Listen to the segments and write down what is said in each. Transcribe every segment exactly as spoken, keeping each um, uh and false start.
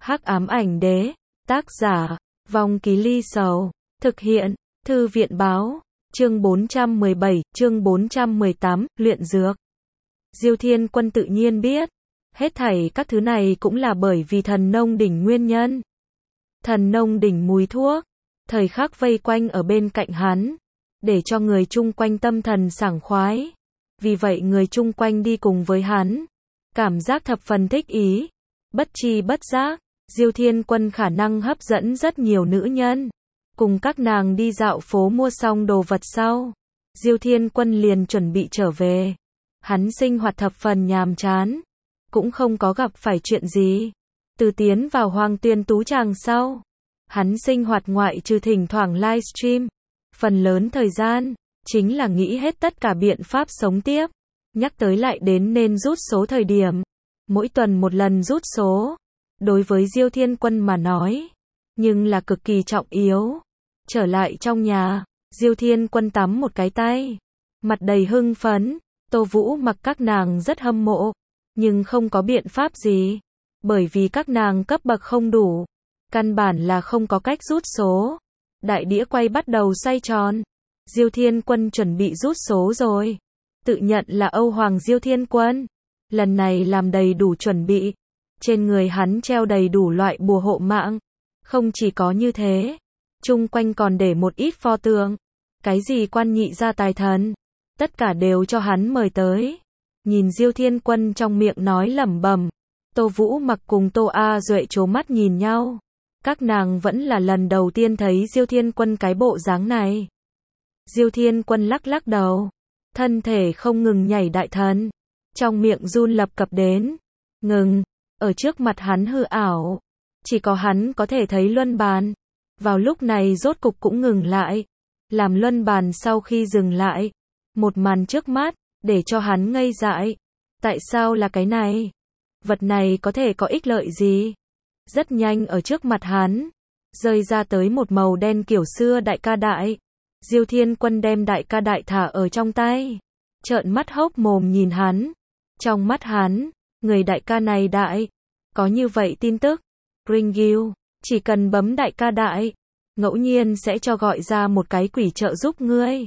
Hắc ám ảnh đế, tác giả, Vong Ký Ly Sầu, thực hiện, Thư viện báo, chương bốn trăm mười bảy, chương bốn trăm mười tám, luyện dược. Diêu Thiên Quân tự nhiên biết, hết thảy các thứ này cũng là bởi vì thần nông đỉnh nguyên nhân. Thần nông đỉnh mùi thuốc, thời khắc vây quanh ở bên cạnh hắn, để cho người chung quanh tâm thần sảng khoái. Vì vậy người chung quanh đi cùng với hắn, cảm giác thập phần thích ý. Bất chi bất giác, Diêu Thiên Quân khả năng hấp dẫn rất nhiều nữ nhân. Cùng các nàng đi dạo phố mua xong đồ vật sau, Diêu Thiên Quân liền chuẩn bị trở về. Hắn sinh hoạt thập phần nhàm chán, cũng không có gặp phải chuyện gì. Từ tiến vào Hoàng Tuyền Tú Tràng sau, hắn sinh hoạt ngoại trừ thỉnh thoảng livestream, phần lớn thời gian chính là nghĩ hết tất cả biện pháp sống tiếp. Nhắc tới lại đến nên rút số thời điểm, mỗi tuần một lần rút số, đối với Diêu Thiên Quân mà nói, nhưng là cực kỳ trọng yếu. Trở lại trong nhà, Diêu Thiên Quân tắm một cái tay, mặt đầy hưng phấn. Tô Vũ Mặc các nàng rất hâm mộ, nhưng không có biện pháp gì, bởi vì các nàng cấp bậc không đủ, căn bản là không có cách rút số. Đại đĩa quay bắt đầu xoay tròn, Diêu Thiên Quân chuẩn bị rút số rồi, tự nhận là Âu Hoàng Diêu Thiên Quân, lần này làm đầy đủ chuẩn bị, trên người hắn treo đầy đủ loại bùa hộ mạng, không chỉ có như thế, chung quanh còn để một ít pho tượng, cái gì quan nhị gia tài thần, tất cả đều cho hắn mời tới. Nhìn Diêu Thiên Quân trong miệng nói lẩm bẩm, Tô Vũ Mặc cùng Tô A Duệ trố mắt nhìn nhau. Các nàng vẫn là lần đầu tiên thấy Diêu Thiên Quân cái bộ dáng này. Diêu Thiên Quân lắc lắc đầu, thân thể không ngừng nhảy đại thần, trong miệng run lập cập đến, ngừng, ở trước mặt hắn hư ảo, chỉ có hắn có thể thấy luân bàn. Vào lúc này rốt cục cũng ngừng lại, làm luân bàn sau khi dừng lại, một màn trước mắt, để cho hắn ngây dại. Tại sao là cái này? Vật này có thể có ích lợi gì? Rất nhanh ở trước mặt hắn, rơi ra tới một màu đen kiểu xưa đại ca đại. Diêu Thiên Quân đem đại ca đại thả ở trong tay, trợn mắt hốc mồm nhìn hắn. Trong mắt hắn, người đại ca này đại, có như vậy tin tức. Ringil, chỉ cần bấm đại ca đại, ngẫu nhiên sẽ cho gọi ra một cái quỷ trợ giúp ngươi.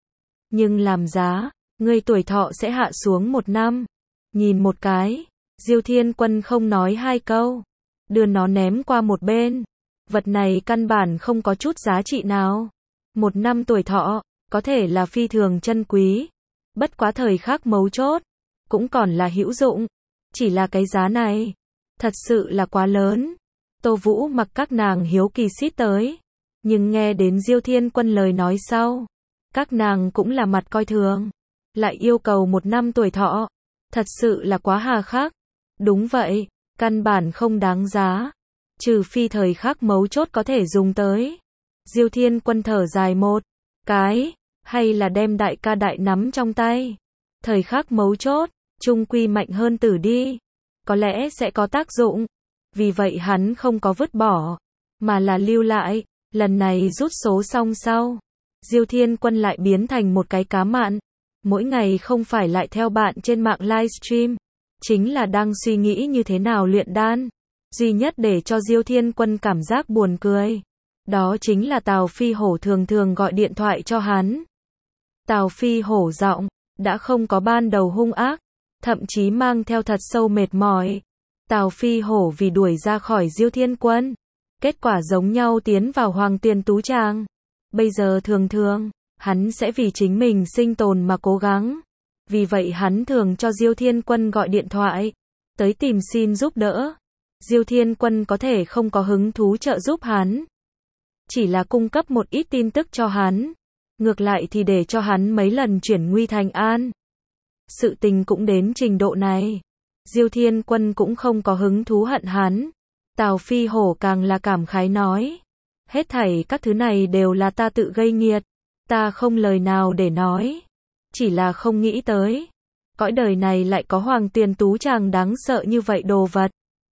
Nhưng làm giá, ngươi tuổi thọ sẽ hạ xuống một năm. Nhìn một cái, Diêu Thiên Quân không nói hai câu, đưa nó ném qua một bên. Vật này căn bản không có chút giá trị nào. Một năm tuổi thọ, có thể là phi thường chân quý. Bất quá thời khắc mấu chốt, cũng còn là hữu dụng. Chỉ là cái giá này, thật sự là quá lớn. Tô Vũ Mặc các nàng hiếu kỳ xít tới. Nhưng nghe đến Diêu Thiên Quân lời nói sau, các nàng cũng là mặt coi thường. Lại yêu cầu một năm tuổi thọ, thật sự là quá hà khắc. Đúng vậy, căn bản không đáng giá, trừ phi thời khắc mấu chốt có thể dùng tới. Diêu Thiên Quân thở dài một cái, hay là đem đại ca đại nắm trong tay. Thời khắc mấu chốt, chung quy mạnh hơn tử đi, có lẽ sẽ có tác dụng. Vì vậy hắn không có vứt bỏ, mà là lưu lại. Lần này rút số xong sau, Diêu Thiên Quân lại biến thành một cái cá mặn. Mỗi ngày không phải lại theo bạn trên mạng livestream, chính là đang suy nghĩ như thế nào luyện đan. Duy nhất để cho Diêu Thiên Quân cảm giác buồn cười, đó chính là Tào Phi Hổ thường thường gọi điện thoại cho hắn. Tào Phi Hổ giọng đã không có ban đầu hung ác, thậm chí mang theo thật sâu mệt mỏi. Tào Phi Hổ vì đuổi ra khỏi Diêu Thiên Quân, kết quả giống nhau tiến vào Hoàng Tuyền Tú Tràng. Bây giờ thường thường, hắn sẽ vì chính mình sinh tồn mà cố gắng. Vì vậy hắn thường cho Diêu Thiên Quân gọi điện thoại, tới tìm xin giúp đỡ. Diêu Thiên Quân có thể không có hứng thú trợ giúp hắn, chỉ là cung cấp một ít tin tức cho hắn. Ngược lại thì để cho hắn mấy lần chuyển nguy thành an. Sự tình cũng đến trình độ này, Diêu Thiên Quân cũng không có hứng thú hận hắn. Tào Phi Hổ càng là cảm khái nói, hết thảy các thứ này đều là ta tự gây nghiệt, ta không lời nào để nói, chỉ là không nghĩ tới, cõi đời này lại có Hoàng Tuyền Tú Tràng đáng sợ như vậy đồ vật.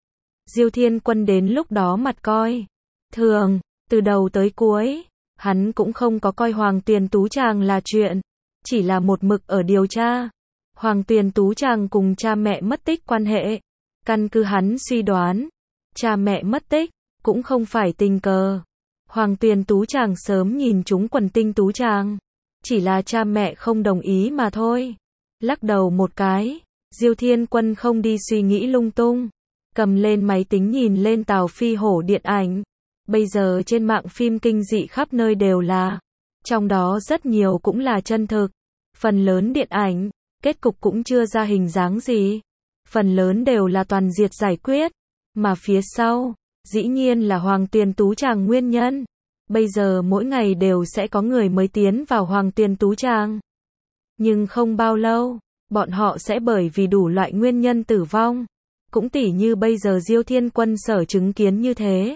Diêu Thiên Quân đến lúc đó mặt coi thường, từ đầu tới cuối, hắn cũng không có coi Hoàng Tuyền Tú Tràng là chuyện, chỉ là một mực ở điều tra. Hoàng Tuyền Tú Tràng cùng cha mẹ mất tích quan hệ, căn cứ hắn suy đoán, Cha mẹ mất tích, cũng không phải tình cờ. Hoàng Tuyền Tú chàng sớm nhìn chúng quần tinh tú chàng. Chỉ là cha mẹ không đồng ý mà thôi. Lắc đầu một cái, Diêu Thiên Quân không đi suy nghĩ lung tung. Cầm lên máy tính nhìn lên Tào Phi Hổ điện ảnh. Bây giờ trên mạng phim kinh dị khắp nơi đều là. Trong đó rất nhiều cũng là chân thực. Phần lớn điện ảnh, kết cục cũng chưa ra hình dáng gì. Phần lớn đều là toàn diệt giải quyết. Mà phía sau, dĩ nhiên là Hoàng Tuyền Tú chàng nguyên nhân. Bây giờ mỗi ngày đều sẽ có người mới tiến vào Hoàng Tuyền Tú chàng. Nhưng không bao lâu, bọn họ sẽ bởi vì đủ loại nguyên nhân tử vong. Cũng tỉ như bây giờ Diêu Thiên Quân sở chứng kiến như thế.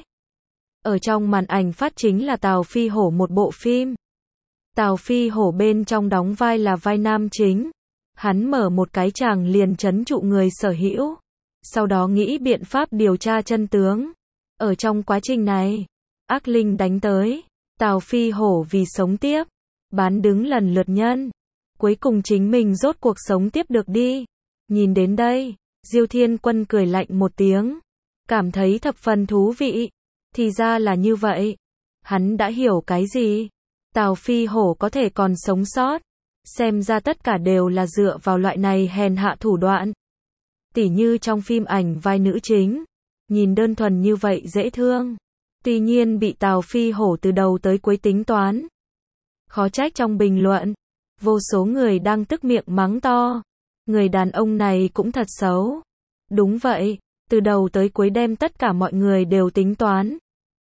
Ở trong màn ảnh phát chính là Tào Phi Hổ một bộ phim. Tào Phi Hổ bên trong đóng vai là vai nam chính. Hắn mở một cái tràng liền trấn trụ người sở hữu. Sau đó nghĩ biện pháp điều tra chân tướng. Ở trong quá trình này, ác linh đánh tới. Tào Phi Hổ vì sống tiếp, bán đứng lần lượt nhân. Cuối cùng chính mình rốt cuộc sống tiếp được đi. Nhìn đến đây, Diêu Thiên Quân cười lạnh một tiếng. Cảm thấy thập phần thú vị. Thì ra là như vậy. Hắn đã hiểu cái gì? Tào Phi Hổ có thể còn sống sót. Xem ra tất cả đều là dựa vào loại này hèn hạ thủ đoạn. Tỉ như trong phim ảnh vai nữ chính. Nhìn đơn thuần như vậy dễ thương. Tuy nhiên bị Tào Phi Hổ từ đầu tới cuối tính toán. Khó trách trong bình luận. Vô số người đang tức miệng mắng to. Người đàn ông này cũng thật xấu. Đúng vậy. Từ đầu tới cuối đem tất cả mọi người đều tính toán.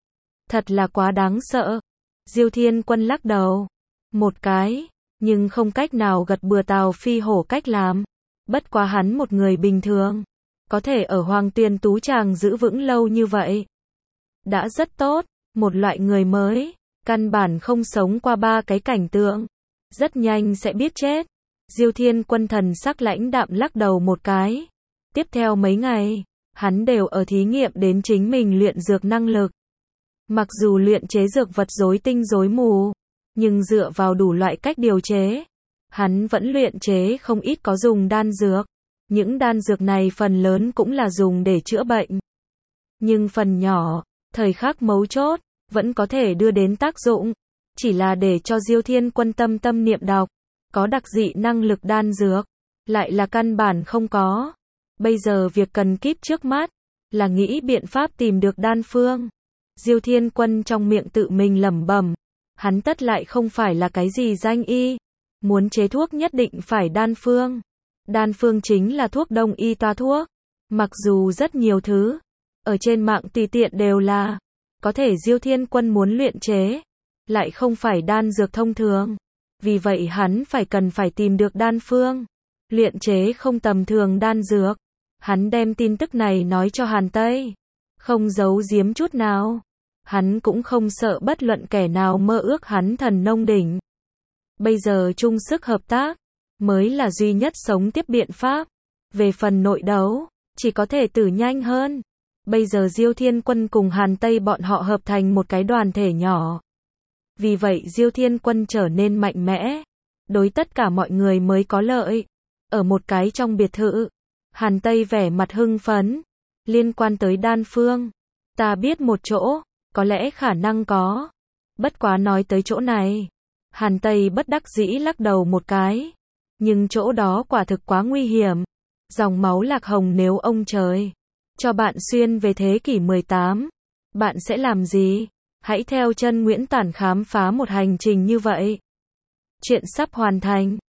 Thật là quá đáng sợ. Diêu Thiên Quân lắc đầu. Một cái. Nhưng không cách nào gật bừa Tào Phi Hổ cách làm. Bất quá hắn một người bình thường. Có thể ở Hoàng Tuyền Tú chàng giữ vững lâu như vậy. Đã rất tốt. Một loại người mới. Căn bản không sống qua ba cái cảnh tượng. Rất nhanh sẽ biết chết. Diêu Thiên Quân thần sắc lãnh đạm lắc đầu một cái. Tiếp theo mấy ngày, hắn đều ở thí nghiệm đến chính mình luyện dược năng lực. Mặc dù luyện chế dược vật rối tinh rối mù, nhưng dựa vào đủ loại cách điều chế, hắn vẫn luyện chế không ít có dùng đan dược. Những đan dược này phần lớn cũng là dùng để chữa bệnh. Nhưng phần nhỏ, thời khắc mấu chốt, vẫn có thể đưa đến tác dụng. Chỉ là để cho Diêu Thiên Quân tâm tâm niệm đọc. Có đặc dị năng lực đan dược, lại là căn bản không có. Bây giờ việc cần kíp trước mắt, là nghĩ biện pháp tìm được đan phương. Diêu Thiên Quân trong miệng tự mình lẩm bẩm. Hắn tất lại không phải là cái gì danh y. Muốn chế thuốc nhất định phải đan phương. Đan phương chính là thuốc đông y toa thuốc. Mặc dù rất nhiều thứ, ở trên mạng tùy tiện đều là, có thể Diêu Thiên Quân muốn luyện chế, lại không phải đan dược thông thường. Vì vậy hắn phải cần phải tìm được đan phương. Luyện chế không tầm thường đan dược. Hắn đem tin tức này nói cho Hàn Tây. Không giấu giếm chút nào. Hắn cũng không sợ bất luận kẻ nào mơ ước hắn thần nông đỉnh. Bây giờ chung sức hợp tác, mới là duy nhất sống tiếp biện pháp. Về phần nội đấu, chỉ có thể tử nhanh hơn. Bây giờ Diêu Thiên Quân cùng Hàn Tây bọn họ hợp thành một cái đoàn thể nhỏ. Vì vậy Diêu Thiên Quân trở nên mạnh mẽ. Đối tất cả mọi người mới có lợi. Ở một cái trong biệt thự, Hàn Tây vẻ mặt hưng phấn. Liên quan tới đan phương, ta biết một chỗ, có lẽ khả năng có. Bất quá nói tới chỗ này, Hàn Tây bất đắc dĩ lắc đầu một cái. Nhưng chỗ đó quả thực quá nguy hiểm. Dòng máu lạc hồng nếu ông trời cho bạn xuyên về thế kỷ mười tám, bạn sẽ làm gì? Hãy theo chân Nguyễn Tản khám phá một hành trình như vậy. Chuyện sắp hoàn thành.